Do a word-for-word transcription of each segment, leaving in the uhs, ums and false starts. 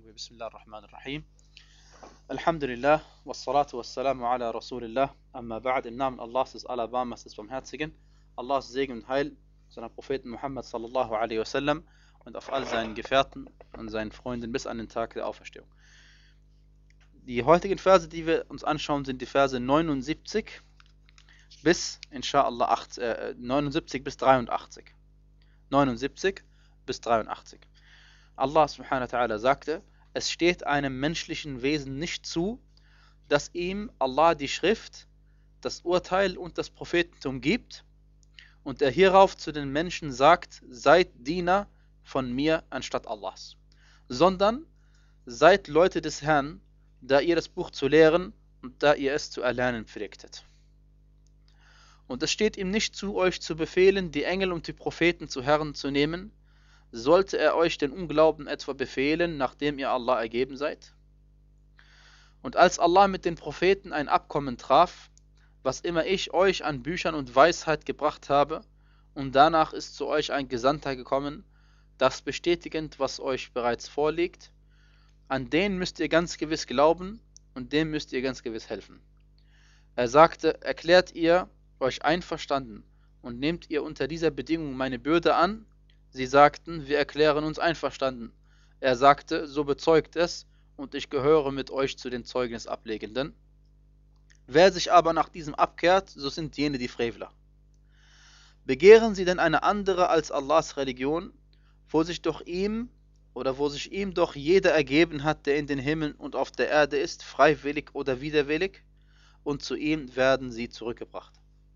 بسم الله الرحمن الرحيم. Alhamdulillah, wassalatu wassalamu ala Rasulillah, amma ba'd, im Namen Allahs des Alabamas des Barmherzigen, Allahs Segen und Heil, seiner Propheten Muhammad sallallahu alaihi wasallam und auf all seinen Gefährten und seinen Freunden bis an den Tag der Auferstehung. Die heutigen Verse, die wir uns anschauen, sind die Verse neunundsiebzig bis, inshallah, acht, äh, neunundsiebzig bis dreiundachtzig. neunundsiebzig bis dreiundachtzig. Allah subhanahu wa ta'ala sagte: Es steht einem menschlichen Wesen nicht zu, dass ihm Allah die Schrift, das Urteil und das Prophetentum gibt und er hierauf zu den Menschen sagt: Seid Diener von mir anstatt Allahs, sondern seid Leute des Herrn, da ihr das Buch zu lehren und da ihr es zu erlernen pflegtet. Und es steht ihm nicht zu, euch zu befehlen, die Engel und die Propheten zu Herren zu nehmen, sollte er euch den Unglauben etwa befehlen, nachdem ihr Allah ergeben seid? Und als Allah mit den Propheten ein Abkommen traf, was immer ich euch an Büchern und Weisheit gebracht habe, und danach ist zu euch ein Gesandter gekommen, das bestätigend, was euch bereits vorliegt, an den müsst ihr ganz gewiss glauben und dem müsst ihr ganz gewiss helfen. Er sagte: Erklärt ihr euch einverstanden und nehmt ihr unter dieser Bedingung meine Bürde an? Sie sagten: Wir erklären uns einverstanden. Er sagte: So bezeugt es, und ich gehöre mit euch zu den Zeugnisablegenden. Wer sich aber nach diesem abkehrt, so sind jene die Frevler. Begehren sie denn eine andere als Allahs Religion, wo sich doch ihm oder wo sich ihm doch jeder ergeben hat, der in den Himmeln und auf der Erde ist, freiwillig oder widerwillig, und zu ihm werden sie zurückgebracht.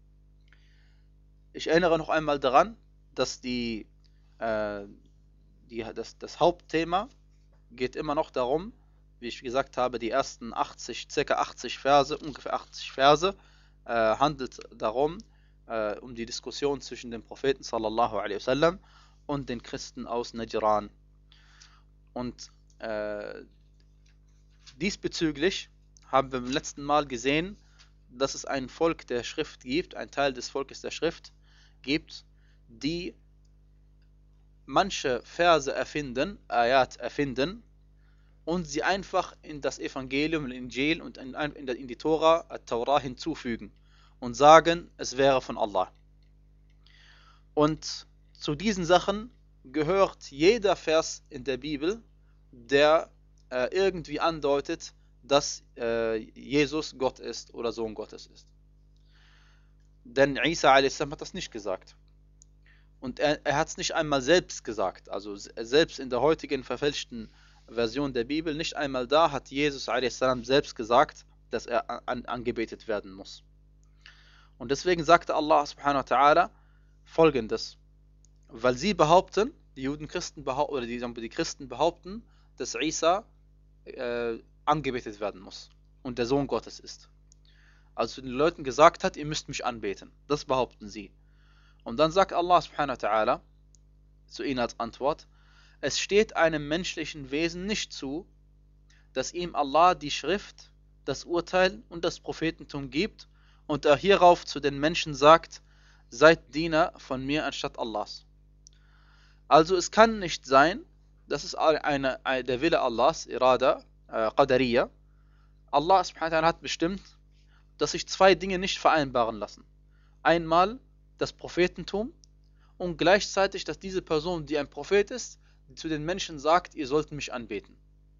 Ich erinnere noch einmal daran, dass die Die, das, das Hauptthema geht immer noch darum, wie ich gesagt habe, die ersten achtzig, circa achtzig Verse, ungefähr achtzig Verse, äh, handelt darum, äh, um die Diskussion zwischen dem Propheten sallallahu alaihi wasallam und den Christen aus Najran. Und äh, diesbezüglich haben wir beim letzten Mal gesehen, dass es ein Volk der Schrift gibt, ein Teil des Volkes der Schrift gibt, die manche Verse erfinden, Ayat erfinden und sie einfach in das Evangelium, in Injil und in, in, in die Tora, At-Taurah hinzufügen und sagen, es wäre von Allah. Und zu diesen Sachen gehört jeder Vers in der Bibel, der äh, irgendwie andeutet, dass äh, Jesus Gott ist oder Sohn Gottes ist. Denn Isa a s. Hat das nicht gesagt. Und er, er hat es nicht einmal selbst gesagt, also selbst in der heutigen verfälschten Version der Bibel, nicht einmal da hat Jesus a s. Selbst gesagt, dass er an, angebetet werden muss. Und deswegen sagte Allah subhanahu wa ta'ala folgendes: Weil sie behaupten, die Juden Christen behaupten, oder die, die Christen behaupten, dass Isa äh, angebetet werden muss und der Sohn Gottes ist. Also zu den Leuten gesagt hat, ihr müsst mich anbeten. Das behaupten sie. Und dann sagt Allah subhanahu wa ta'ala zu ihnen als Antwort: Es steht einem menschlichen Wesen nicht zu, dass ihm Allah die Schrift, das Urteil und das Prophetentum gibt und er hierauf zu den Menschen sagt: Seid Diener von mir anstatt Allahs. Also es kann nicht sein, das ist eine, eine, der Wille Allahs, Irada, äh, Qadariya. Allah subhanahu wa ta'ala hat bestimmt, dass sich zwei Dinge nicht vereinbaren lassen. Einmal das Prophetentum und gleichzeitig, dass diese Person, die ein Prophet ist, zu den Menschen sagt, ihr sollt mich anbeten.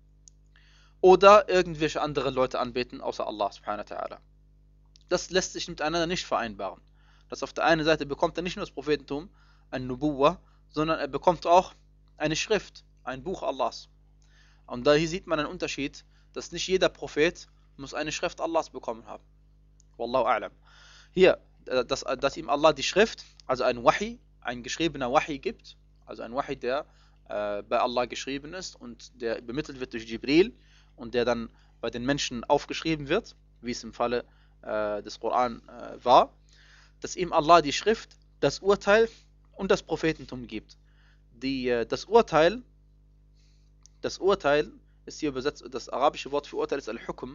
Oder irgendwelche andere Leute anbeten, außer Allah subhanahu wa ta'ala. Das lässt sich miteinander nicht vereinbaren. Das auf der einen Seite bekommt er nicht nur das Prophetentum, ein Nubuwa, sondern er bekommt auch eine Schrift, ein Buch Allahs. Und da hier sieht man einen Unterschied, dass nicht jeder Prophet muss eine Schrift Allahs bekommen haben. Wallahu a'lam. Hier, Dass, dass ihm Allah die Schrift, also ein Wahi, ein geschriebener Wahi gibt, also ein Wahi, der äh, bei Allah geschrieben ist und der übermittelt wird durch Jibril und der dann bei den Menschen aufgeschrieben wird, wie es im Falle äh, des Koran äh, war, dass ihm Allah die Schrift, das Urteil und das Prophetentum gibt. Die, äh, das Urteil, das Urteil ist hier übersetzt, das arabische Wort für Urteil ist Al-Hukm.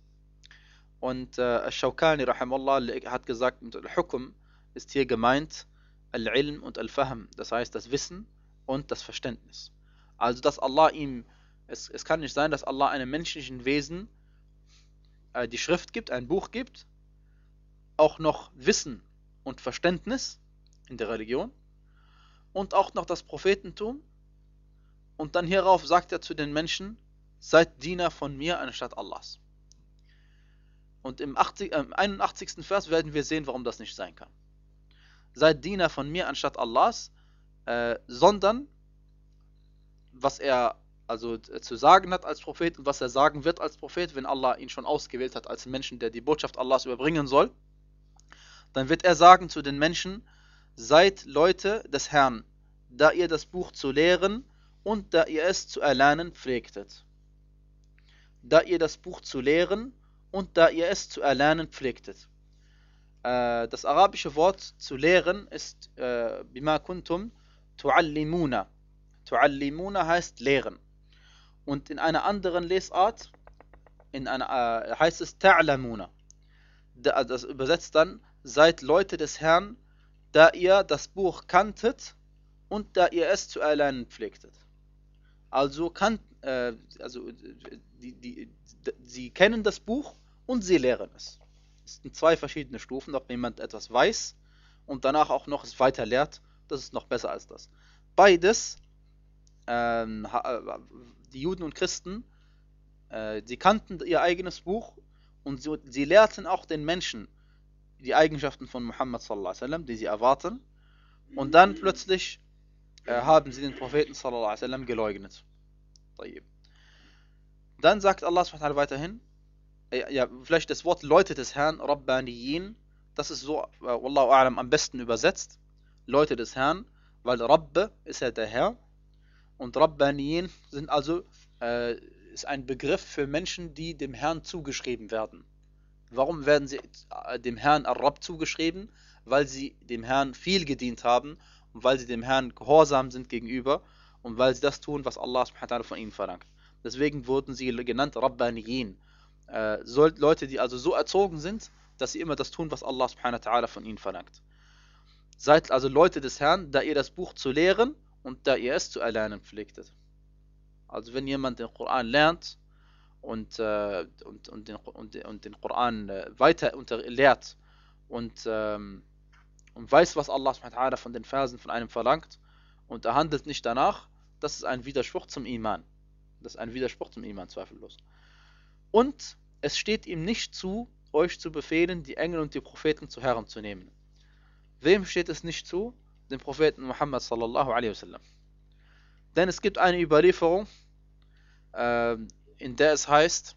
Und äh, Al-Shawkani rahimahullah hat gesagt, mit Al-Hukm ist hier gemeint Al-Ilm und Al-Fahm, das heißt das Wissen und das Verständnis. Also dass Allah ihm Es, es kann nicht sein, dass Allah einem menschlichen Wesen äh, die Schrift gibt, ein Buch gibt, auch noch Wissen und Verständnis in der Religion und auch noch das Prophetentum, und dann hierauf sagt er zu den Menschen, seid Diener von mir anstatt Allahs. Und im achtzig, äh, einundachtzigsten Vers werden wir sehen, warum das nicht sein kann. Seid Diener von mir anstatt Allahs, äh, sondern was er also äh, zu sagen hat als Prophet und was er sagen wird als Prophet, wenn Allah ihn schon ausgewählt hat als Menschen, der die Botschaft Allahs überbringen soll, dann wird er sagen zu den Menschen, seid Leute des Herrn, da ihr das Buch zu lehren und da ihr es zu erlernen pflegtet. Da ihr das Buch zu lehren und da ihr es zu erlernen pflegtet. Äh, das arabische Wort zu lehren ist äh, bima kuntum tuallimuna. Tuallimuna heißt lehren. Und in einer anderen Lesart in einer, äh, heißt es ta'lamuna. Das übersetzt dann, seid Leute des Herrn, da ihr das Buch kanntet und da ihr es zu erlernen pflegtet. Also, kann, äh, also die, die, die, sie kennen das Buch und sie lehren es. Es sind zwei verschiedene Stufen, ob jemand etwas weiß und danach auch noch es weiter lehrt, das ist noch besser als das. Beides, ähm, die Juden und Christen, äh, sie kannten ihr eigenes Buch und sie, sie lehrten auch den Menschen die Eigenschaften von Muhammad sallallahu alaihi wasallam, die sie erwarten, und dann plötzlich äh, haben sie den Propheten sallallahu alaihi wasallam geleugnet. Dann sagt Allah subhanahu wa ta'ala weiterhin, äh, ja, vielleicht das Wort Leute des Herrn, Rabbaniyin, das ist so, äh, Wallahu a'lam, am besten übersetzt, Leute des Herrn, weil Rabb ist ja der Herr und Rabbaniyin sind also, äh, ist ein Begriff für Menschen, die dem Herrn zugeschrieben werden. Warum werden sie dem Herrn Ar-Rabb zugeschrieben? Weil sie dem Herrn viel gedient haben und weil sie dem Herrn gehorsam sind gegenüber und weil sie das tun, was Allah subhanahu wa ta'ala von ihnen verlangt. Deswegen wurden sie genannt Rabbaniyin. Äh, Leute, die also so erzogen sind, dass sie immer das tun, was Allah subhanahu wa ta'ala von ihnen verlangt. Seid also Leute des Herrn, da ihr das Buch zu lehren und da ihr es zu erlernen pflegtet. Also wenn jemand den Koran lernt, Und, äh, und, und, den, und, und den Koran äh, weiter unter, lehrt und, ähm, und weiß, was Allah subhanahu wa ta'ala von den Versen von einem verlangt und er handelt nicht danach, das ist ein Widerspruch zum Iman. Das ist ein Widerspruch zum Iman, zweifellos. Und es steht ihm nicht zu, euch zu befehlen, die Engel und die Propheten zu Herren zu nehmen. Wem steht es nicht zu? Dem Propheten Muhammad sallallahu alaihi wasallam. Denn es gibt eine Überlieferung, äh, in der es heißt,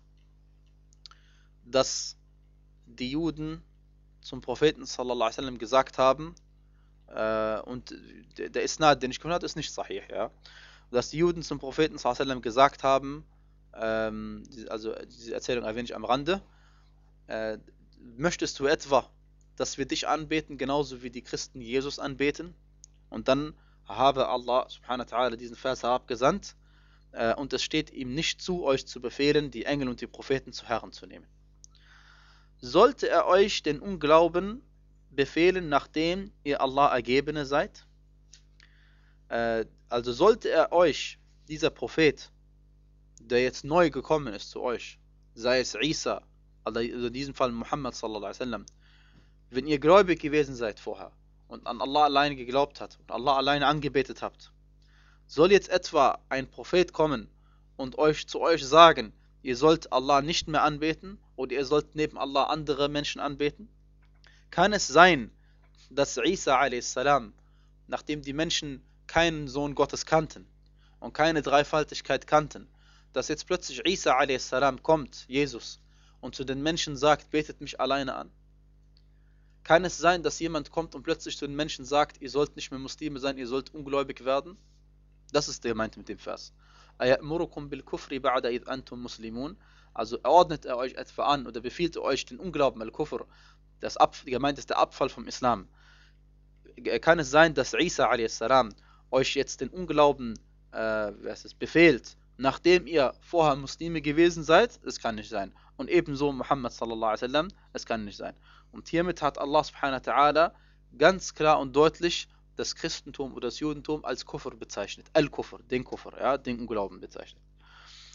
dass die Juden zum Propheten sallallahu alaihi wasallam gesagt haben, äh, und der, der Isnad, den ich gehört habe, ist nicht sahih, ja, dass die Juden zum Propheten sallallahu alaihi wasallam gesagt haben, ähm, also diese Erzählung erwähne ich am Rande, äh, möchtest du etwa, dass wir dich anbeten, genauso wie die Christen Jesus anbeten? Und dann habe Allah subhanahu wa ta'ala diesen Vers herabgesandt, und es steht ihm nicht zu, euch zu befehlen, die Engel und die Propheten zu Herren zu nehmen. Sollte er euch den Unglauben befehlen, nachdem ihr Allah Ergebene seid? Also sollte er euch, dieser Prophet, der jetzt neu gekommen ist zu euch, sei es Isa, also in diesem Fall Muhammad sallallahu alaihi wasallam, wenn ihr gläubig gewesen seid vorher und an Allah alleine geglaubt habt und Allah alleine angebetet habt, soll jetzt etwa ein Prophet kommen und euch zu euch sagen, ihr sollt Allah nicht mehr anbeten oder ihr sollt neben Allah andere Menschen anbeten? Kann es sein, dass Isa a s, nachdem die Menschen keinen Sohn Gottes kannten und keine Dreifaltigkeit kannten, dass jetzt plötzlich Isa a s kommt, Jesus, und zu den Menschen sagt, betet mich alleine an? Kann es sein, dass jemand kommt und plötzlich zu den Menschen sagt, ihr sollt nicht mehr Muslime sein, ihr sollt ungläubig werden? Das ist der gemeint mit dem Vers. Aya'murukum bil kufri ba'da id antum muslimun. Also ordnet er euch etwa an oder befiehlt er euch den Unglauben, al-Kufr, das Ab, gemeint ist der Abfall vom Islam. Kann es sein, dass Isa a s euch jetzt den Unglauben äh, was ist, befehlt, nachdem ihr vorher Muslime gewesen seid? Es kann nicht sein. Und ebenso Muhammad sallallahu alaihi wasallam, es kann nicht sein. Und hiermit hat Allah subhanahu wa ta'ala ganz klar und deutlich das Christentum oder das Judentum als Kufr bezeichnet. Al-Kufr, den Kufr, ja, den Unglauben bezeichnet.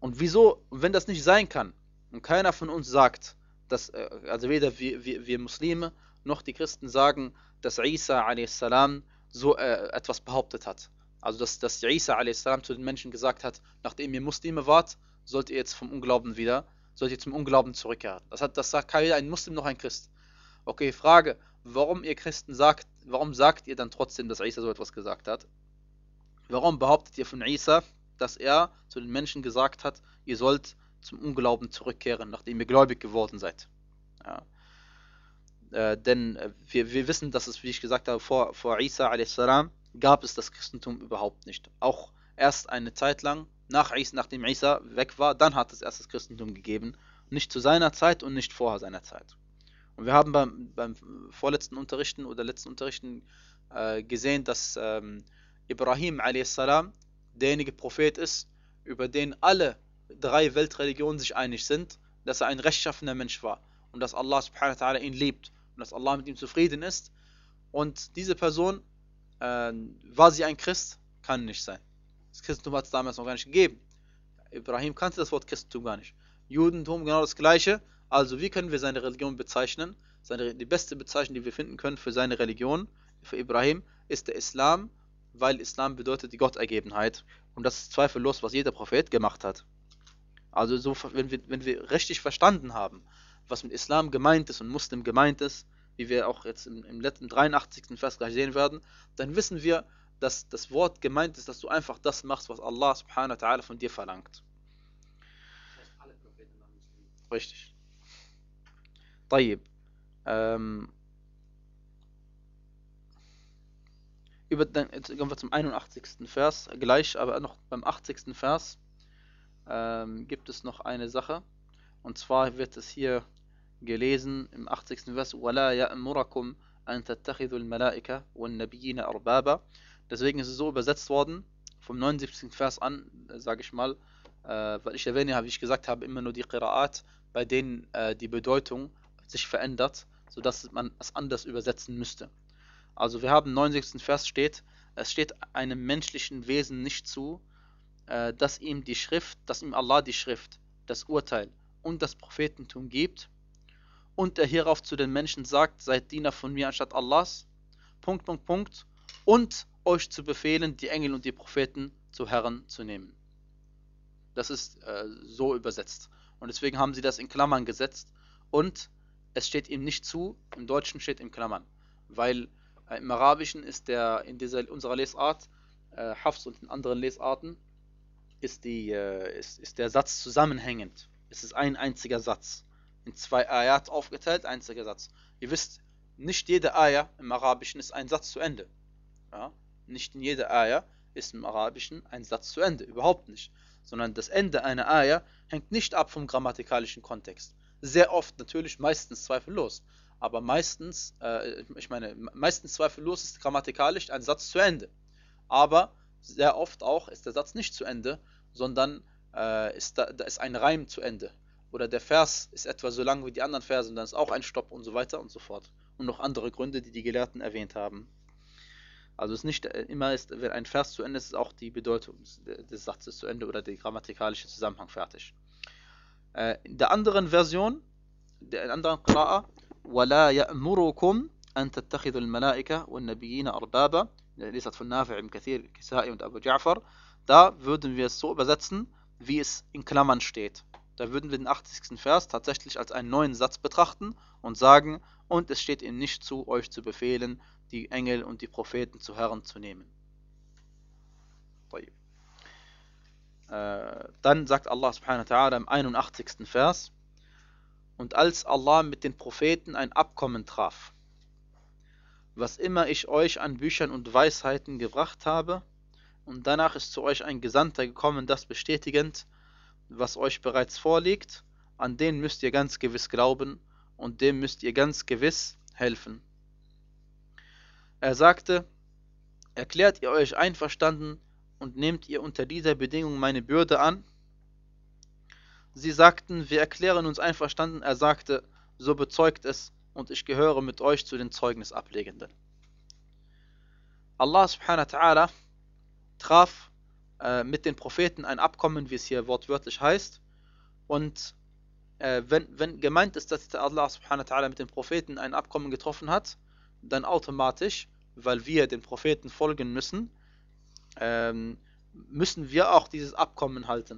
Und wieso, wenn das nicht sein kann und keiner von uns sagt, dass, äh, also weder wir, wir, wir Muslime noch die Christen sagen, dass Isa a s. so äh, etwas behauptet hat. Also dass, dass Isa a s. zu den Menschen gesagt hat, nachdem ihr Muslime wart, sollt ihr jetzt vom Unglauben wieder, sollt ihr zum Unglauben zurückkehren. Das hat, das sagt weder ein Muslim noch ein Christ. Okay, Frage, warum ihr Christen sagt, warum sagt ihr dann trotzdem, dass Isa so etwas gesagt hat? Warum behauptet ihr von Isa, dass er zu den Menschen gesagt hat, ihr sollt zum Unglauben zurückkehren, nachdem ihr gläubig geworden seid? Ja. Äh, denn äh, wir, wir wissen, dass es, wie ich gesagt habe, vor, vor Isa a s. gab es das Christentum überhaupt nicht. Auch erst eine Zeit lang, nach Isa, nachdem Isa weg war, dann hat es erst das Christentum gegeben. Nicht zu seiner Zeit und nicht vor seiner Zeit. Und wir haben beim, beim vorletzten Unterrichten oder letzten Unterrichten äh, gesehen, dass ähm, Ibrahim a s. derjenige Prophet ist, über den alle drei Weltreligionen sich einig sind, dass er ein rechtschaffener Mensch war und dass Allah subhanahu wa ta'ala ihn liebt und dass Allah mit ihm zufrieden ist. Und diese Person, äh, war sie ein Christ? Kann nicht sein. Das Christentum hat es damals noch gar nicht gegeben. Ibrahim kannte das Wort Christentum gar nicht. Judentum genau das gleiche. Also wie können wir seine Religion bezeichnen? Seine, die beste Bezeichnung, die wir finden können für seine Religion, für Ibrahim, ist der Islam, weil Islam bedeutet die Gottergebenheit. Und das ist zweifellos, was jeder Prophet gemacht hat. Also so, wenn wir, wenn wir richtig verstanden haben, was mit Islam gemeint ist und Muslim gemeint ist, wie wir auch jetzt im, im letzten dreiundachtzigsten Vers gleich sehen werden, dann wissen wir, dass das Wort gemeint ist, dass du einfach das machst, was Allah subhanahu wa ta'ala von dir verlangt. Das heißt, alle Propheten waren Muslime. Richtig. طيب. Ähm, über, dann, jetzt gehen wir zum einundachtzigsten Vers gleich, aber noch beim achtzigsten Vers ähm, gibt es noch eine Sache. Und zwar wird es hier gelesen im achtzigsten Vers: وَلَا يَأْمُرَكُمْ أَن تَتَّخِذُوا الْمَلَائِكَةَ وَالنَّبِيِّينَ أَرْبَابًا. Deswegen ist es so übersetzt worden, vom neunundsiebzigsten Vers an, äh, sage ich mal, äh, weil ich erwähne, wie ich gesagt habe, immer nur die Qira'at, bei denen äh, die Bedeutung sich verändert, sodass man es anders übersetzen müsste. Also wir haben im neunundsiebzigsten Vers steht, es steht einem menschlichen Wesen nicht zu, äh, dass ihm die Schrift, dass ihm Allah die Schrift, das Urteil und das Prophetentum gibt und er hierauf zu den Menschen sagt, seid Diener von mir anstatt Allahs, Punkt, Punkt, Punkt, und euch zu befehlen, die Engel und die Propheten zu Herren zu nehmen. Das ist äh, so übersetzt. Und deswegen haben sie das in Klammern gesetzt und es steht ihm nicht zu, im Deutschen steht in Klammern, weil äh, im Arabischen ist der, in dieser, unserer Lesart, äh, Hafs und in anderen Lesarten, ist, die, äh, ist, ist der Satz zusammenhängend. Es ist ein einziger Satz. In zwei Ayat aufgeteilt, einziger Satz. Ihr wisst, nicht jede Ayah im Arabischen ist ein Satz zu Ende. Ja? Nicht in jeder Ayah ist im Arabischen ein Satz zu Ende. Überhaupt nicht. Sondern das Ende einer Ayah hängt nicht ab vom grammatikalischen Kontext. Sehr oft natürlich, meistens zweifellos. Aber meistens, äh, ich meine, meistens zweifellos ist grammatikalisch ein Satz zu Ende. Aber sehr oft auch ist der Satz nicht zu Ende, sondern äh, ist da, da ist ein Reim zu Ende. Oder der Vers ist etwa so lang wie die anderen Verse und dann ist auch ein Stopp und so weiter und so fort. Und noch andere Gründe, die die Gelehrten erwähnt haben. Also es ist nicht immer, ist, wenn ein Vers zu Ende ist, ist auch die Bedeutung des Satzes zu Ende oder der grammatikalische Zusammenhang fertig. Äh, in der anderen Version, der in anderen Qira'a, وَلَا يَأْمُرُكُمْ أَن تَتَّخِذُوا الْمَلَائِكَةَ وَالنَّبِيِّينَ أَرْبَابًا, der Lesart von Nafi' ibn Kathir, Kisai und Abu Ja'far, da würden wir es so übersetzen, wie es in Klammern steht. Da würden wir den achtzigsten Vers tatsächlich als einen neuen Satz betrachten und sagen, und es steht ihnen nicht zu, euch zu befehlen, die Engel und die Propheten zu Herren zu nehmen. Äh, dann sagt Allah subhanahu wa ta'ala im einundachtzigsten Vers: Und als Allah mit den Propheten ein Abkommen traf, was immer ich euch an Büchern und Weisheiten gebracht habe, und danach ist zu euch ein Gesandter gekommen, das bestätigend, was euch bereits vorliegt, an den müsst ihr ganz gewiss glauben und dem müsst ihr ganz gewiss helfen. Er sagte: Erklärt ihr euch einverstanden und nehmt ihr unter dieser Bedingung meine Bürde an? Sie sagten: Wir erklären uns einverstanden. Er sagte: So bezeugt es, und ich gehöre mit euch zu den Zeugnisablegenden. Allah subhanahu wa ta'ala traf äh, mit den Propheten ein Abkommen, wie es hier wortwörtlich heißt. Und äh, wenn, wenn gemeint ist, dass Allah subhanahu wa ta'ala mit den Propheten ein Abkommen getroffen hat, dann automatisch, weil wir den Propheten folgen müssen, ähm, müssen wir auch dieses Abkommen halten.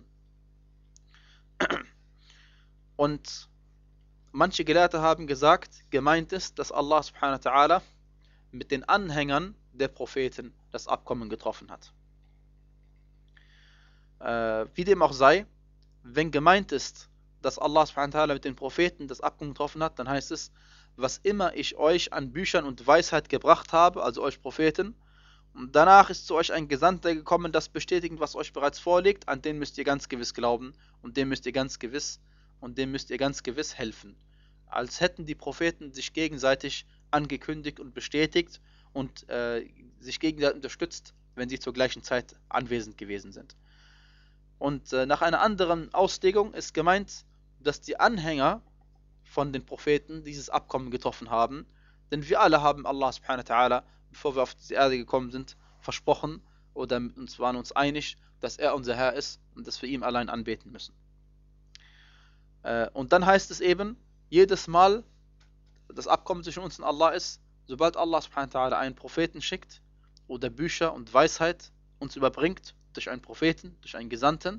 Und manche Gelehrte haben gesagt, gemeint ist, dass Allah subhanahu wa ta'ala mit den Anhängern der Propheten das Abkommen getroffen hat. Äh, wie dem auch sei, wenn gemeint ist, dass Allah subhanahu wa ta'ala mit den Propheten das Abkommen getroffen hat, dann heißt es, was immer ich euch an Büchern und Weisheit gebracht habe, also euch Propheten, und danach ist zu euch ein Gesandter gekommen, das bestätigt, was euch bereits vorliegt, an den müsst ihr ganz gewiss glauben und dem müsst ihr ganz gewiss und dem müsst ihr ganz gewiss helfen. Als hätten die Propheten sich gegenseitig angekündigt und bestätigt und äh, sich gegenseitig unterstützt, wenn sie zur gleichen Zeit anwesend gewesen sind. Und äh, nach einer anderen Auslegung ist gemeint, dass die Anhänger von den Propheten dieses Abkommen getroffen haben, denn wir alle haben Allah subhanahu wa ta'ala, bevor wir auf die Erde gekommen sind, versprochen oder uns waren uns einig, dass er unser Herr ist und dass wir ihm allein anbeten müssen. Äh, und dann heißt es eben, jedes Mal, das Abkommen zwischen uns und Allah ist, sobald Allah subhanahu wa ta'ala einen Propheten schickt oder Bücher und Weisheit uns überbringt, durch einen Propheten, durch einen Gesandten,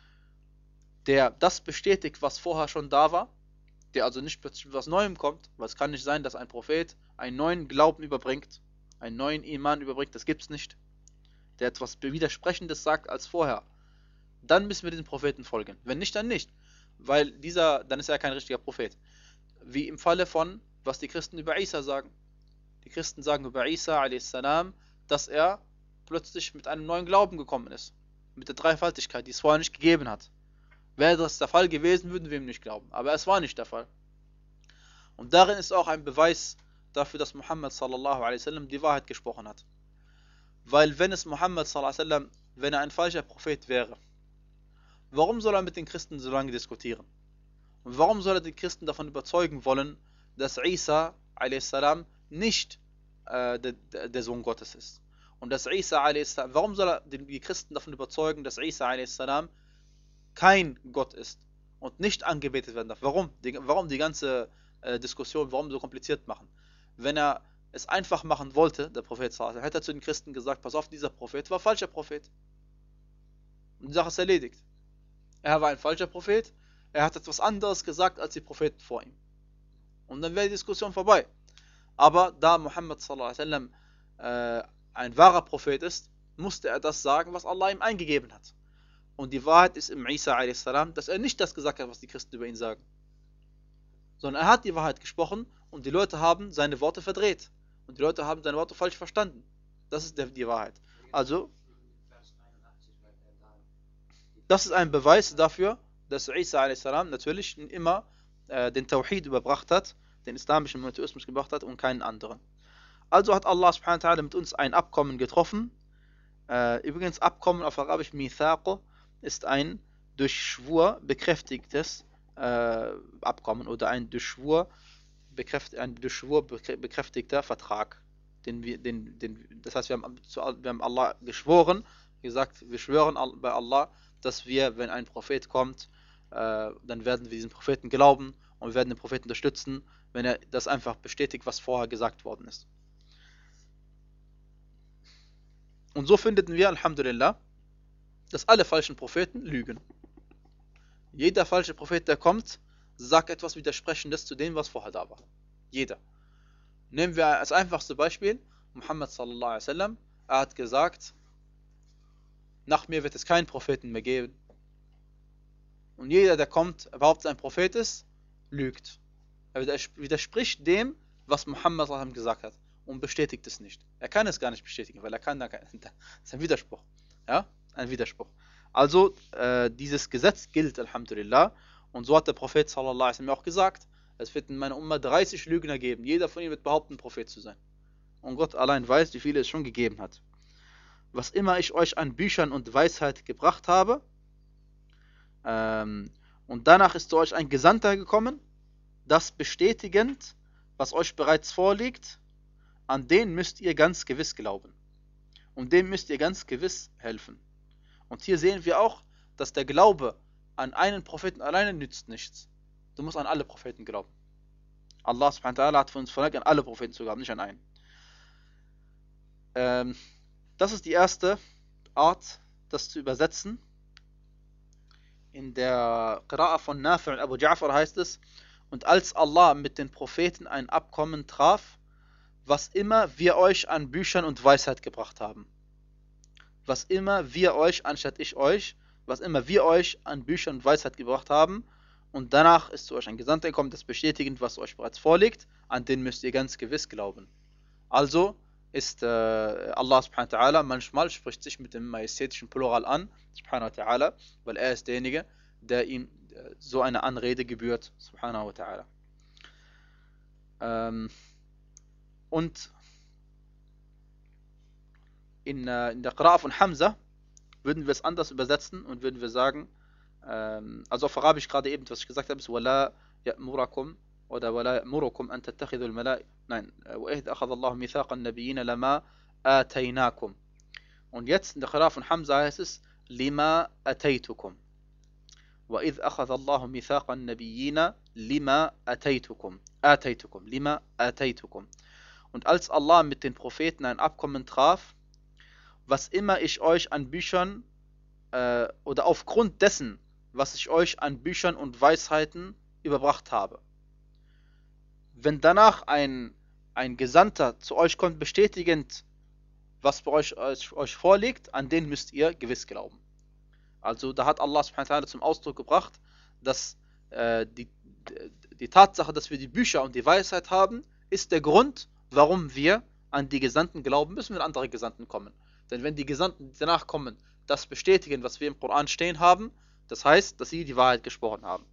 der das bestätigt, was vorher schon da war, der also nicht plötzlich mit was Neuem kommt, weil es kann nicht sein, dass ein Prophet einen neuen Glauben überbringt, einen neuen Iman überbringt, das gibt es nicht, der etwas Widersprechendes sagt als vorher. Dann müssen wir diesen Propheten folgen. Wenn nicht, dann nicht, weil dieser, dann ist er kein richtiger Prophet. Wie im Falle von, was die Christen über Isa sagen. Die Christen sagen über Isa a s, dass er plötzlich mit einem neuen Glauben gekommen ist. Mit der Dreifaltigkeit, die es vorher nicht gegeben hat. Wäre das der Fall gewesen, würden wir ihm nicht glauben. Aber es war nicht der Fall. Und darin ist auch ein Beweis dafür, dass Muhammad sallallahu alaihi wasallam die Wahrheit gesprochen hat. Weil wenn es Muhammad sallallahu alaihi wasallam, wenn er ein falscher Prophet wäre, warum soll er mit den Christen so lange diskutieren? Und warum soll er die Christen davon überzeugen wollen, dass Isa a.s. nicht äh, der, der Sohn Gottes ist? Und dass Isa a.s. warum soll er die Christen davon überzeugen, dass Isa a.s. kein Gott ist und nicht angebetet werden darf? Warum? Die, warum die ganze äh, Diskussion, warum so kompliziert machen? Wenn er es einfach machen wollte, der Prophet sallallahu alaihi wasallam, hätte er zu den Christen gesagt, pass auf, dieser Prophet war falscher Prophet. Und die Sache ist erledigt. Er war ein falscher Prophet, er hat etwas anderes gesagt als die Propheten vor ihm. Und dann wäre die Diskussion vorbei. Aber da Muhammad sallallahu alaihi wasallam äh, ein wahrer Prophet ist, musste er das sagen, was Allah ihm eingegeben hat. Und die Wahrheit ist im Isa a.s., dass er nicht das gesagt hat, was die Christen über ihn sagen. Sondern er hat die Wahrheit gesprochen und die Leute haben seine Worte verdreht. Und die Leute haben seine Worte falsch verstanden. Das ist die Wahrheit. Also, das ist ein Beweis dafür, dass Isa a.s. natürlich immer äh, den Tawhid überbracht hat, den islamischen Monotheismus gebracht hat und keinen anderen. Also hat Allah subhanahu wa ta'ala mit uns ein Abkommen getroffen. Äh, übrigens, Abkommen auf Arabisch Mithaq ist ein durch Schwur bekräftigtes äh, Abkommen oder ein durch Schwur, bekräft, ein durch Schwur bekräftigter Vertrag. Den wir, den, den, das heißt, wir haben, wir haben Allah geschworen, gesagt, wir schwören bei Allah, dass wir, wenn ein Prophet kommt, äh, dann werden wir diesen Propheten glauben und wir werden den Propheten unterstützen, wenn er das einfach bestätigt, was vorher gesagt worden ist. Und so finden wir, Alhamdulillah, dass alle falschen Propheten lügen. Jeder falsche Prophet, der kommt, sagt etwas Widersprechendes zu dem, was vorher da war. Jeder. Nehmen wir als einfachste Beispiel Muhammad sallallahu alaihi wasallam. Er hat gesagt, nach mir wird es keinen Propheten mehr geben. Und jeder, der kommt, überhaupt ein Prophet ist, lügt. Er widerspricht dem, was Muhammad sallallahu alaihi wasallam gesagt hat und bestätigt es nicht. Er kann es gar nicht bestätigen, weil er kann da kein, das ist ein Widerspruch. Ja, ein Widerspruch. Also, äh, dieses Gesetz gilt, Alhamdulillah. Und so hat der Prophet sallallahu alaihi wasallam auch gesagt, es wird in meiner Umma dreißig Lügner geben. Jeder von ihnen wird behaupten, Prophet zu sein. Und Gott allein weiß, wie viele es schon gegeben hat. Was immer ich euch an Büchern und Weisheit gebracht habe, ähm, und danach ist zu euch ein Gesandter gekommen, das bestätigend, was euch bereits vorliegt, an den müsst ihr ganz gewiss glauben. Und dem müsst ihr ganz gewiss helfen. Und hier sehen wir auch, dass der Glaube an einen Propheten alleine nützt nichts. Du musst an alle Propheten glauben. Allah subhanahu wa ta'ala hat von uns verlangt, an alle Propheten zu glauben, nicht an einen. Ähm, das ist die erste Art, das zu übersetzen. In der Qira'a von Nafi' und Abu Ja'far heißt es: Und als Allah mit den Propheten ein Abkommen traf, was immer wir euch an Büchern und Weisheit gebracht haben. Was immer wir euch, anstatt ich euch, was immer wir euch an Büchern und Weisheit gebracht haben, und danach ist zu euch ein Gesandter gekommen, das bestätigend, was euch bereits vorliegt, an den müsst ihr ganz gewiss glauben. Also ist äh, Allah subhanahu wa ta'ala, manchmal spricht sich mit dem majestätischen Plural an, subhanahu wa ta'ala, weil er ist derjenige, der ihm äh, so eine Anrede gebührt, subhanahu wa ta'ala. Ähm, und in, äh, in der Qira'a von Hamza würden wir es anders übersetzen und würden wir sagen, ähm, also auf Arabisch gerade eben, was ich gesagt habe, ist وَلَا يَأْمُرَكُمْ oder وَلَا يَأْمُرُكُمْ أَن تَتَّخِذُوا الْمَلَائِكَةَ, nein, وَإِذْ أَخَذَ اللَّهُ مِيثَاقَ النَّبِيِّينَ لَمَا آتَيْنَاكُمْ. Und jetzt in der Qira'a von Hamza heißt es لِمَا أَتَيْتُكُمْ. وَإِذْ أَخَذَ اللَّهُ مِيثَاقَ النَّبِيِّينَ لِمَا أَتَيْتُكُمْ آتَيْتُكُمْ لِمَا أَتَيْتُكُمْ. Und als Allah mit den Propheten ein Abkommen traf, was immer ich euch an Büchern äh, oder aufgrund dessen, was ich euch an Büchern und Weisheiten überbracht habe. Wenn danach ein, ein Gesandter zu euch kommt, bestätigend, was bei euch, euch, euch vorliegt, an den müsst ihr gewiss glauben. Also da hat Allah subhanahu wa ta'ala zum Ausdruck gebracht, dass äh, die, die Tatsache, dass wir die Bücher und die Weisheit haben, ist der Grund, warum wir an die Gesandten glauben müssen, wenn andere Gesandten kommen. Denn wenn die Gesandten, die danach kommen, das bestätigen, was wir im Koran stehen haben, das heißt, dass sie die Wahrheit gesprochen haben.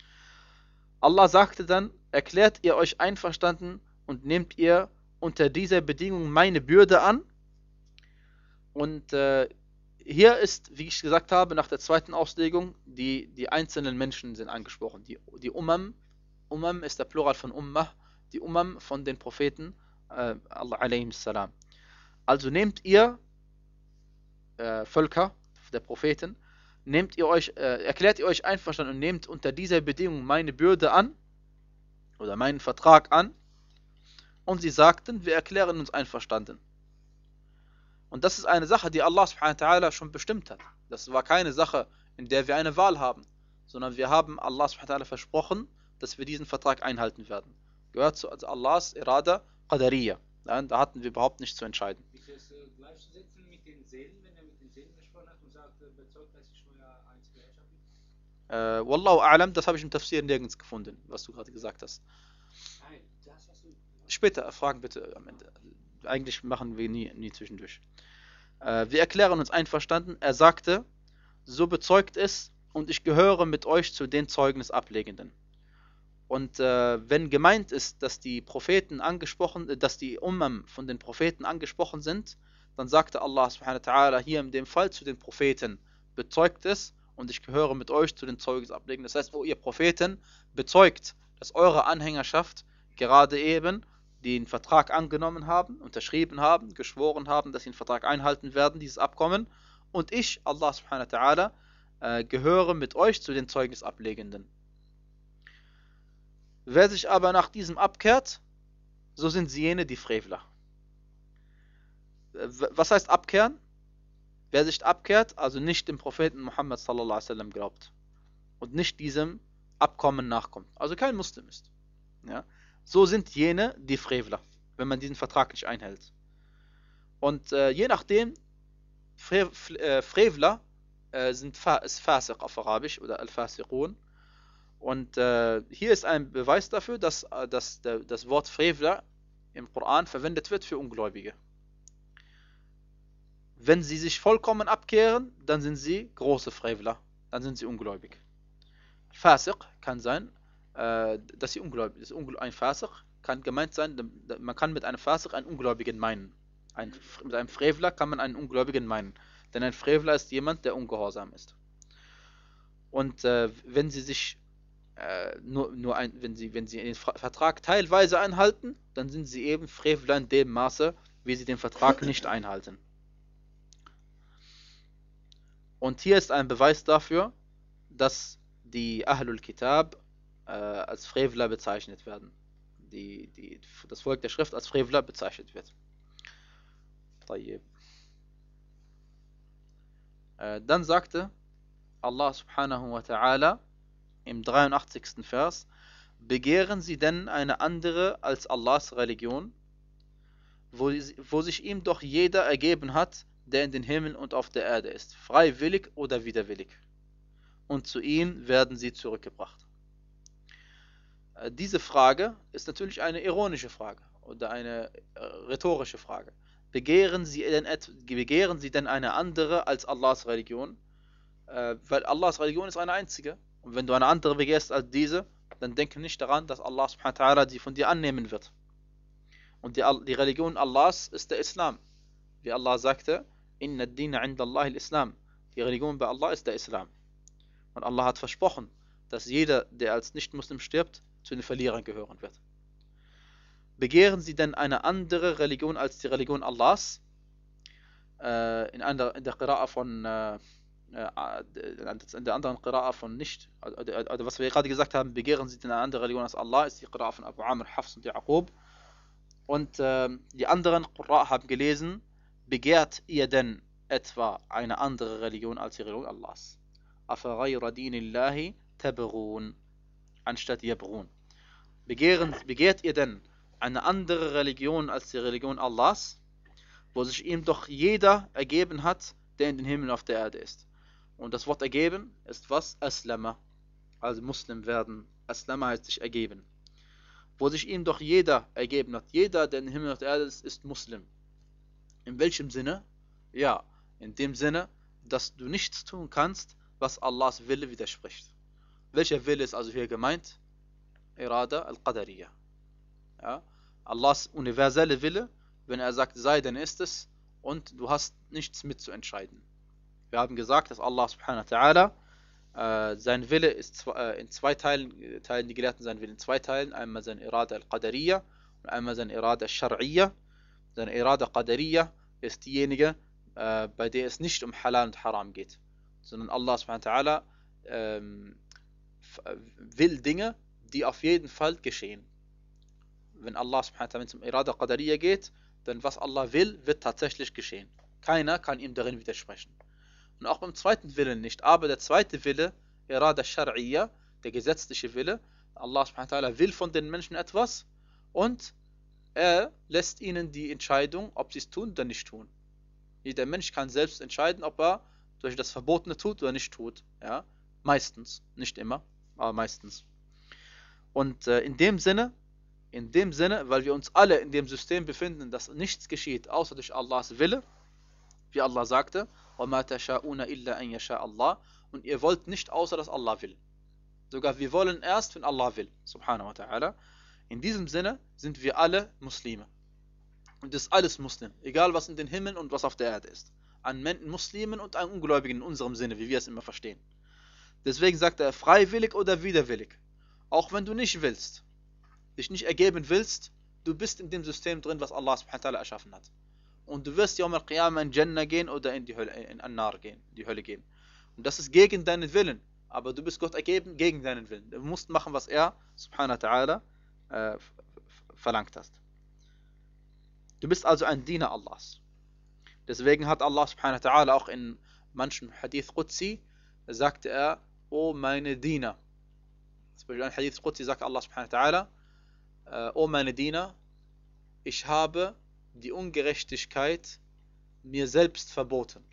Allah sagte dann: Erklärt ihr euch einverstanden und nehmt ihr unter dieser Bedingung meine Bürde an? Und äh, hier ist, wie ich gesagt habe, nach der zweiten Auslegung, die, die einzelnen Menschen sind angesprochen. Die, die Ummam, Ummam ist der Plural von Ummah, die Ummam von den Propheten, äh, Allah alayhim salam. Also nehmt ihr äh, Völker der Propheten, nehmt ihr euch, äh, erklärt ihr euch einverstanden und nehmt unter dieser Bedingung meine Bürde an oder meinen Vertrag an. Und sie sagten, wir erklären uns einverstanden. Und das ist eine Sache, die Allah subhanahu wa ta'ala schon bestimmt hat. Das war keine Sache, in der wir eine Wahl haben, sondern wir haben Allah subhanahu wa ta'ala versprochen, dass wir diesen Vertrag einhalten werden. Gehört zu also Allahs Irada Qadariyya. Ja, da hatten wir überhaupt nichts zu entscheiden. Ist es äh, gleichzusetzen mit den Seelen, wenn er mit den Seelen gesprochen hat und sagt, bezeugt, dass ich euer einziger Herrscher bin? Äh, Wallahu a'lam, das habe ich im Tafsir nirgends gefunden, was du gerade gesagt hast. Nein, das hast du. Später, fragen bitte am Ende. Eigentlich machen wir nie, nie zwischendurch. Äh, wir erklären uns einverstanden. Er sagte, so bezeugt es, und ich gehöre mit euch zu den Zeugnisablegenden. Und äh, wenn gemeint ist, dass die Propheten angesprochen, dass die Ummam von den Propheten angesprochen sind, dann sagte Allah subhanahu wa ta'ala hier in dem Fall zu den Propheten, bezeugt es, und ich gehöre mit euch zu den Zeugnisablegenden. Das heißt, oh ihr Propheten, bezeugt, dass eure Anhängerschaft gerade eben den Vertrag angenommen haben, unterschrieben haben, geschworen haben, dass sie den Vertrag einhalten werden, dieses Abkommen. Und ich, Allah subhanahu wa ta'ala, äh, gehöre mit euch zu den Zeugnisablegenden. Wer sich aber nach diesem abkehrt, so sind sie jene, die Frevler. Was heißt abkehren? Wer sich abkehrt, also nicht dem Propheten Muhammad sallallahu alaihi wasallam glaubt und nicht diesem Abkommen nachkommt, also kein Muslim ist. Ja? So sind jene die Frevler, wenn man diesen Vertrag nicht einhält. Und äh, je nachdem, Fre äh, Frevler äh, sind Fa ist Fasiq auf Arabisch oder Al-Fasiqun. Und äh, hier ist ein Beweis dafür, dass, äh, dass der, das Wort Frevler im Koran verwendet wird für Ungläubige. Wenn sie sich vollkommen abkehren, dann sind sie große Frevler, dann sind sie ungläubig. Fasiq kann sein, äh, dass sie ungläubig ist. Ein Fasiq kann gemeint sein, man kann mit einem Fasiq einen Ungläubigen meinen. Ein, mit einem Frevler kann man einen Ungläubigen meinen. Denn ein Frevler ist jemand, der ungehorsam ist. Und äh, wenn sie sich äh, nur, nur ein, wenn sie, wenn sie den Vertrag teilweise einhalten, dann sind sie eben Frevler in dem Maße, wie sie den Vertrag nicht einhalten. Und hier ist ein Beweis dafür, dass die Ahlul Kitab äh, als Frevler bezeichnet werden. Die, die, das Volk der Schrift als Frevler bezeichnet wird. Äh, dann sagte Allah subhanahu wa ta'ala im dreiundachtzigsten Vers: Begehren sie denn eine andere als Allahs Religion, wo, wo sich ihm doch jeder ergeben hat, der in den Himmel und auf der Erde ist, freiwillig oder widerwillig, und zu ihm werden sie zurückgebracht. Äh, diese Frage ist natürlich eine ironische Frage oder eine äh, rhetorische Frage. Begehren sie, denn, begehren sie denn eine andere als Allahs Religion? Äh, weil Allahs Religion ist eine einzige. Und wenn du eine andere begehrst als diese, dann denke nicht daran, dass Allah subhanahu wa ta'ala sie von dir annehmen wird. Und die, die Religion Allahs ist der Islam. Wie Allah sagte, Inna ad-Dina 'inda Allah al-Islam. Die Religion bei Allah ist der Islam. Und Allah hat versprochen, dass jeder, der als Nicht-Muslim stirbt, zu den Verlierern gehören wird. Begehren sie denn eine andere Religion als die Religion Allahs? Äh, in, einer, in der Qira'a von äh, in der anderen Qira'a von nicht, also was wir gerade gesagt haben, begehren sie denn eine andere Religion als Allah, ist die Qira'a von Abu Amr, Hafs und Yaqub. Und äh, die anderen Qurra haben gelesen, begehrt ihr denn etwa eine andere Religion als die Religion Allahs? أَفَغَيْرَ دِينِ اللَّهِ تَبْغُونَ anstatt Yabrun. Begehren, begehrt ihr denn eine andere Religion als die Religion Allahs, wo sich ihm doch jeder ergeben hat, der in den Himmel und auf der Erde ist? Und das Wort ergeben ist was? Aslama. Also Muslim werden. Aslama heißt sich ergeben. Wo sich ihm doch jeder ergeben hat. Jeder, der in den Himmel und auf der Erde ist, ist Muslim. In welchem Sinne? Ja, in dem Sinne, dass du nichts tun kannst, was Allahs Wille widerspricht. Welcher Wille ist also hier gemeint? Irada al-Qadariyya. Ja? Allahs universelle Wille, wenn er sagt, sei, dann ist es, und du hast nichts mitzuentscheiden. Wir haben gesagt, dass Allah subhanahu wa ta'ala äh, sein Wille ist äh, in zwei Teilen, äh, teilen die Gelehrten seinen Willen in zwei Teilen, einmal sein Irada al-Qadariyya und einmal sein Irada al-Shar'iyya. Seine Irada al-Qadariyya ist diejenige, äh, bei der es nicht um Halal und Haram geht, sondern Allah subhanahu wa ta'ala ähm, will Dinge, die auf jeden Fall geschehen. Wenn Allah subhanahu wa ta'ala zum Irada al-Qadariyya geht, dann was Allah will, wird tatsächlich geschehen. Keiner kann ihm darin widersprechen. Und auch beim zweiten Willen nicht. Aber der zweite Wille, Irada Shar'iyya, der gesetzliche Wille, Allah subhanahu wa ta'ala will von den Menschen etwas und er lässt ihnen die Entscheidung, ob sie es tun oder nicht tun. Jeder Mensch kann selbst entscheiden, ob er durch das Verbotene tut oder nicht tut. Ja? Meistens, nicht immer, aber meistens. Und äh, in dem Sinne, in dem Sinne, weil wir uns alle in dem System befinden, dass nichts geschieht, außer durch Allahs Wille, wie Allah sagte, وَمَا تَشَاءُونَ إِلَّا أَن يَشَاءَ اللَّهُ, und ihr wollt nicht, außer dass Allah will. Sogar wir wollen erst, wenn Allah will, subhanahu wa ta'ala. In diesem Sinne sind wir alle Muslime. Und das ist alles Muslim, egal was in den Himmeln und was auf der Erde ist. An Muslimen und an Ungläubigen in unserem Sinne, wie wir es immer verstehen. Deswegen sagt er, freiwillig oder widerwillig. Auch wenn du nicht willst, dich nicht ergeben willst, du bist in dem System drin, was Allah subhanahu wa ta'ala erschaffen hat. Und du wirst Yawm al-Qiyamah in Jannah gehen oder in die Hölle, in An-Nar gehen, die Hölle gehen. Und das ist gegen deinen Willen. Aber du bist Gott ergeben gegen deinen Willen. Du musst machen, was er, subhanahu wa ta'ala, äh, verlangt hast. Du bist also ein Diener Allahs. Deswegen hat Allah subhanahu wa ta'ala auch in manchen Hadith Qudsi, sagte er, O meine Diener. Zum Beispiel in Hadith Qudsi sagt Allah subhanahu wa ta'ala, äh, O meine Diener, ich habe die Ungerechtigkeit mir selbst verboten.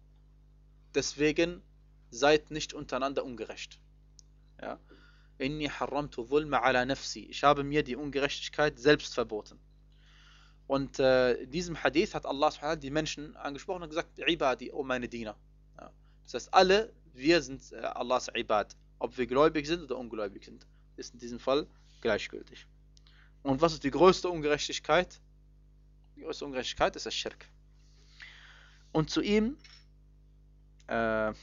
Deswegen seid nicht untereinander ungerecht. Ja? Inni haramtu dhulma ala nafsi. Ich habe mir die Ungerechtigkeit selbst verboten. Und äh, in diesem Hadith hat Allah subhanahu wa ta'ala die Menschen angesprochen und gesagt, Ibadi, o meine Diener. Ja? Das heißt, alle, wir sind äh, Allahs Ibad. Ob wir gläubig sind oder ungläubig sind, ist in diesem Fall gleichgültig. Und was ist die größte Ungerechtigkeit? Die größte Ungerechtigkeit ist das Schirk. Und zu ihm äh,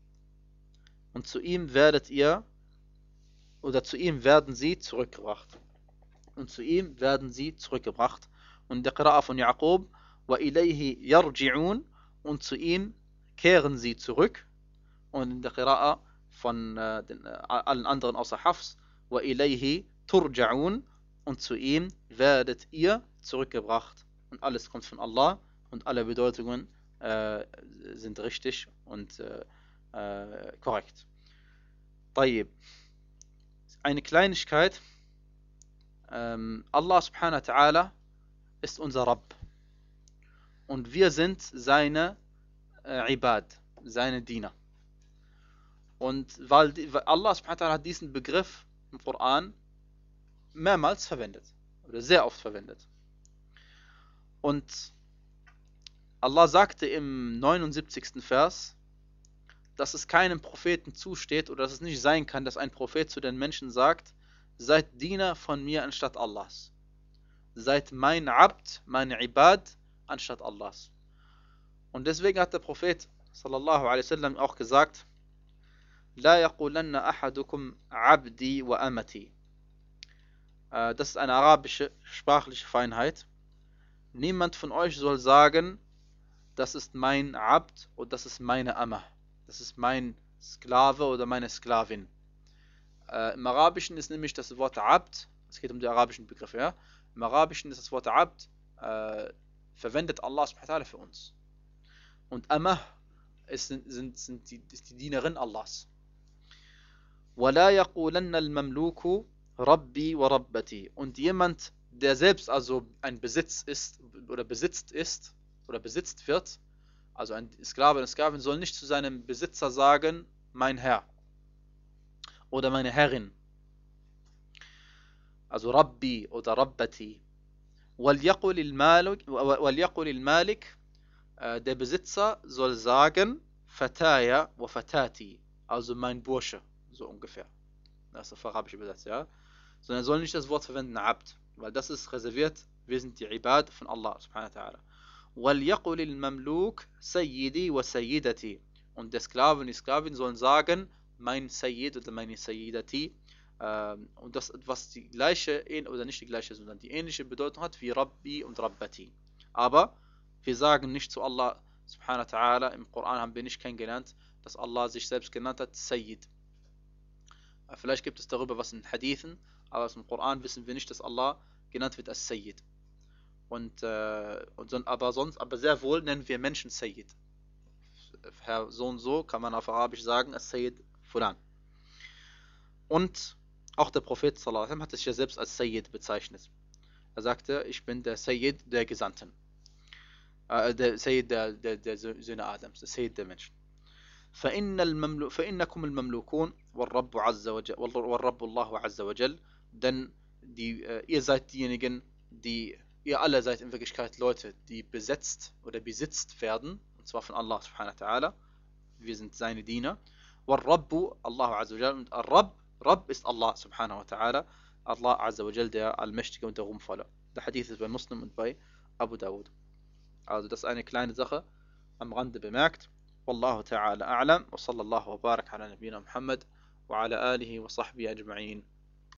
und zu ihm werdet ihr oder zu ihm werden sie zurückgebracht. Und zu ihm werden sie zurückgebracht. Und der Qira'a von Yaqub, wa ilayhi yarji'un, und zu ihm kehren sie zurück. Und in der Qira'a von äh, den, äh, allen anderen außer Hafs, wa ilayhi turja'un, und zu ihm werdet ihr zurückgebracht. Und alles kommt von Allah und alle Bedeutungen äh, sind richtig und äh, äh, korrekt. طيب. Eine Kleinigkeit. Ähm, Allah subhanahu wa ta'ala ist unser Rabb. Und wir sind seine äh, Ibad, seine Diener. Und weil, weil Allah subhanahu wa ta'ala hat diesen Begriff im Koran mehrmals verwendet. Oder sehr oft verwendet. Und Allah sagte im neunundsiebzigsten Vers, dass es keinem Propheten zusteht oder dass es nicht sein kann, dass ein Prophet zu den Menschen sagt, seid Diener von mir anstatt Allahs. Seid mein Abd, meine Ibad anstatt Allahs. Und deswegen hat der Prophet sallallahu alaihi wasallam auch gesagt, La yaqulanna ahadukum abdi wa amati. Das ist eine arabische sprachliche Feinheit. Niemand von euch soll sagen, das ist mein Abd und das ist meine Amma. Das ist mein Sklave oder meine Sklavin. Äh, Im Arabischen ist nämlich das Wort Abd, es geht um die arabischen Begriffe, ja? Im Arabischen ist das Wort Abd, äh, verwendet Allah subhanahu wa ta'ala für uns. Und Amma ist, sind, sind die, ist die Dienerin Allahs. وَلَا يَقُولَنَّ الْمَمْلُوكُ رَبِّي وَرَبَّتِي. Und jemand, der selbst also ein Besitz ist oder besitzt ist oder besitzt wird, also ein Sklave oder Sklavin, soll nicht zu seinem Besitzer sagen, mein Herr oder meine Herrin. Also Rabbi oder Rabbati. وَلْيَقُلِ الْمَالِكِ. Der Besitzer soll sagen, Fataya wa Fatati, also mein Bursche, so ungefähr. Das ist auf Arabisch übersetzt, ja. Sondern er soll nicht das Wort verwenden, Abd, weil das ist reserviert, wir sind die Ibad von Allah subhanahu wa ta'ala. وَلْيَقُلِ الْمَمْلُوكِ سَيِّدِي وَسَيِّدَتِي. Und der Sklave und die Sklavin sollen sagen, mein Sayyid oder meine Sayyidati. Und das, was die gleiche, oder nicht die gleiche, sondern die ähnliche Bedeutung hat wie Rabbi und Rabbati. Aber wir sagen nicht zu Allah subhanahu wa ta'ala, im Koran haben wir nicht kennengelernt, dass Allah sich selbst genannt hat, Sayyid. Vielleicht gibt es darüber was in Hadithen, aber aus dem Koran wissen wir nicht, dass Allah genannt wird als Sayyid. Und, äh, und, aber sonst, aber sehr wohl nennen wir Menschen Sayyid. Herr so und so kann man auf Arabisch sagen, als Sayyid Fulan. Und auch der Prophet sallallahu alaihi wasallam hat sich ja selbst als Sayyid bezeichnet. Er sagte, ich bin der Sayyid der Gesandten. Äh, der Sayyid der, der, der Söhne Adams, der Sayyid der Menschen. فإن المملو فإنكم المملوكون والرب عز وجل والرب الله عز وجل. Denn die, äh, ihr seid diejenigen, die ihr alle seid in Wirklichkeit Leute, die besetzt oder besitzt werden, und zwar von Allah subhanahu wa ta'ala. Wir sind seine Diener. والرب الله عز وجل. Und Rabb, Rabb ist Allah subhanahu wa ta'ala. Allah azza wa jal, der Allmächtige und der Ruhmvolle. Der Hadith ist bei Muslim und bei Abu Dawud. Also das ist eine kleine Sache am Rande bemerkt. والله تعالى أعلم وصلى الله وبارك على نبينا محمد وعلى آله وصحبه أجمعين.